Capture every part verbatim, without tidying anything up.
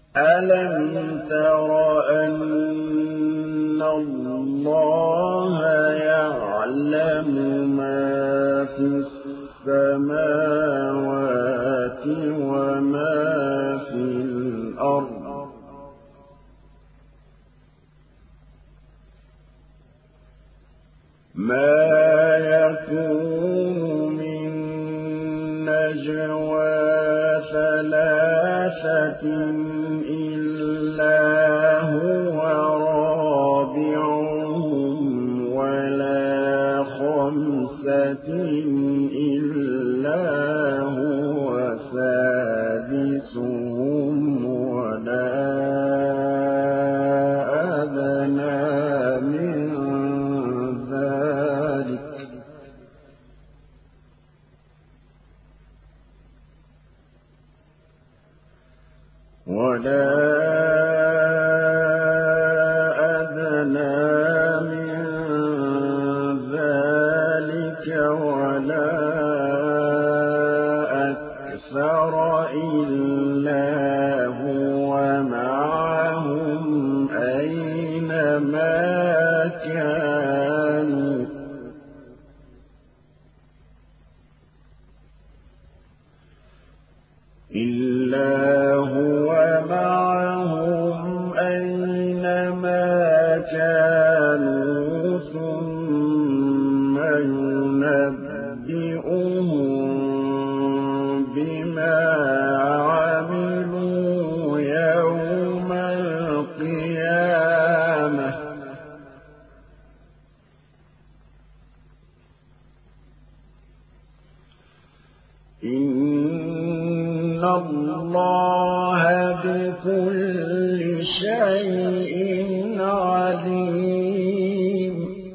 ألم تر أن الله يعلم ما في السماوات وما في الأرض ما يكون من نجوى ثلاثة إلا هو رابعهم ولا خمسة إلا هو سادسهم ولا أدنى من ذلك ولا أدنى من ذلك ولا أكثر إلا هو معهم أينما كانوا إلا هو معهم أينما كانوا ثم ينبئهم بما عملوا يوم القيامة إن الله بكل شيء عليم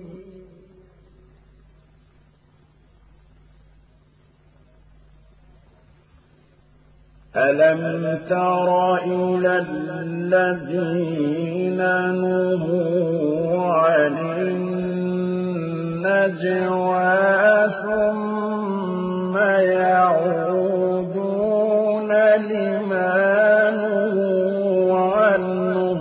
ألم تر إلى الذين نهوا عن النجوى ثم يعودون لما نهوا عنه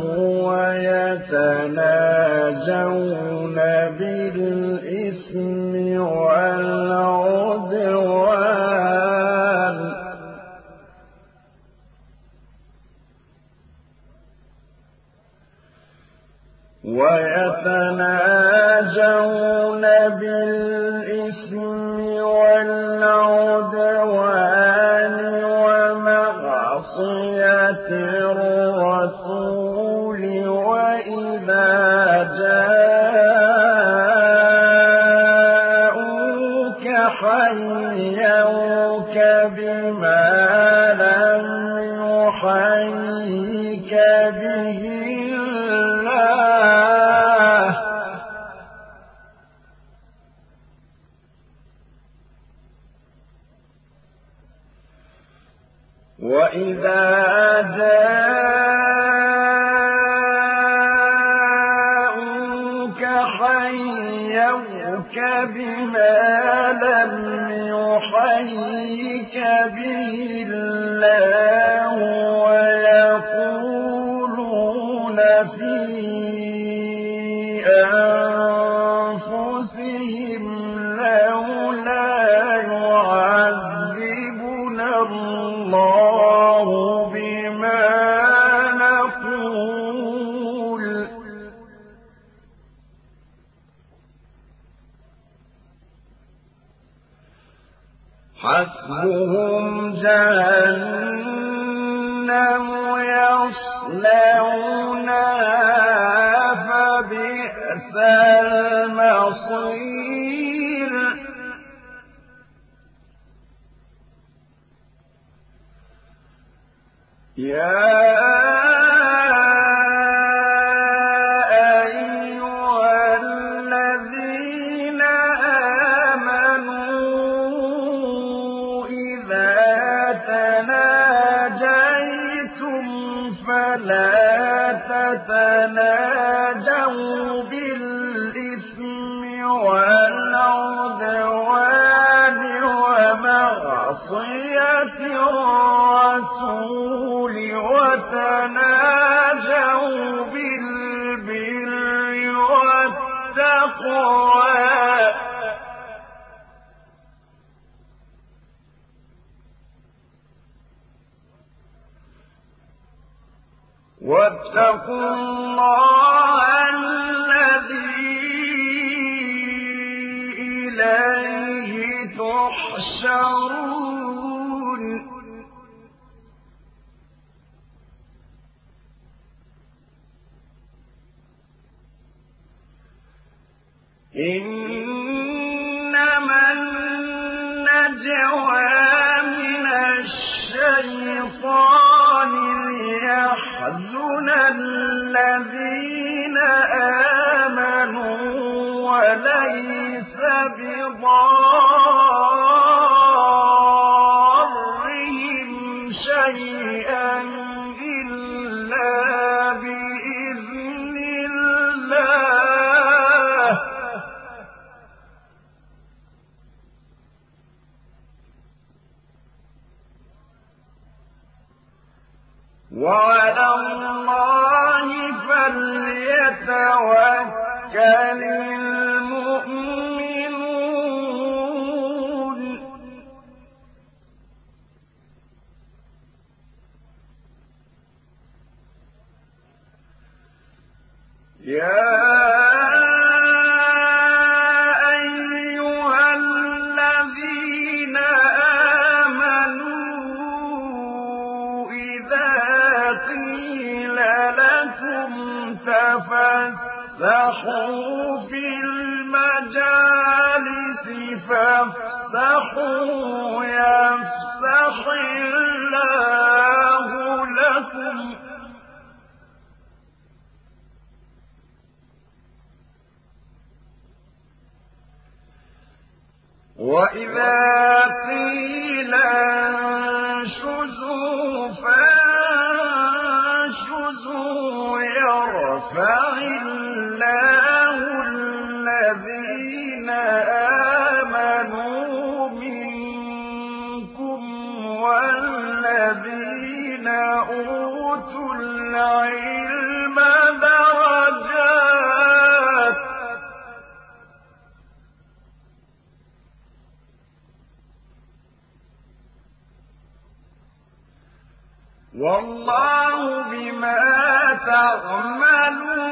ويتناجون بالإثم والعدوان ويتناجون بالإثم والعدوان ومعصية الرسول وإذا جاءوك حيوك بما لم يحيك به وإذا جاءوك حيوك بما لم يحيك به الله ويقولون في أنفسهم لولا يعذبنا الله بما نقول حسبهم جهنم يصلونها فبئس المصير يا أيها الذين آمنوا إذا تناجيتم فلا تتناجوا بالإثم والعدوان ومعصية الرسول واتقوا وتناجوا بالبر والتقوى واتقوا الله الذي إليه تحشرون إنما النجوى من الشيطان ليحزن الذين آمنوا وليس بضارهم شيئا إلا بإذن الله وعلى الله فليتوكل المؤمنون يا أيها الذين آمنوا إذا قيل لكم تفسحوا في المجالس فافسحوا يفسح الله لكم وإذا قيل انشزوا فانشزوا يرفع الله الذين آمنوا منكم والذين أوتوا العلم درجات والله بما تعملون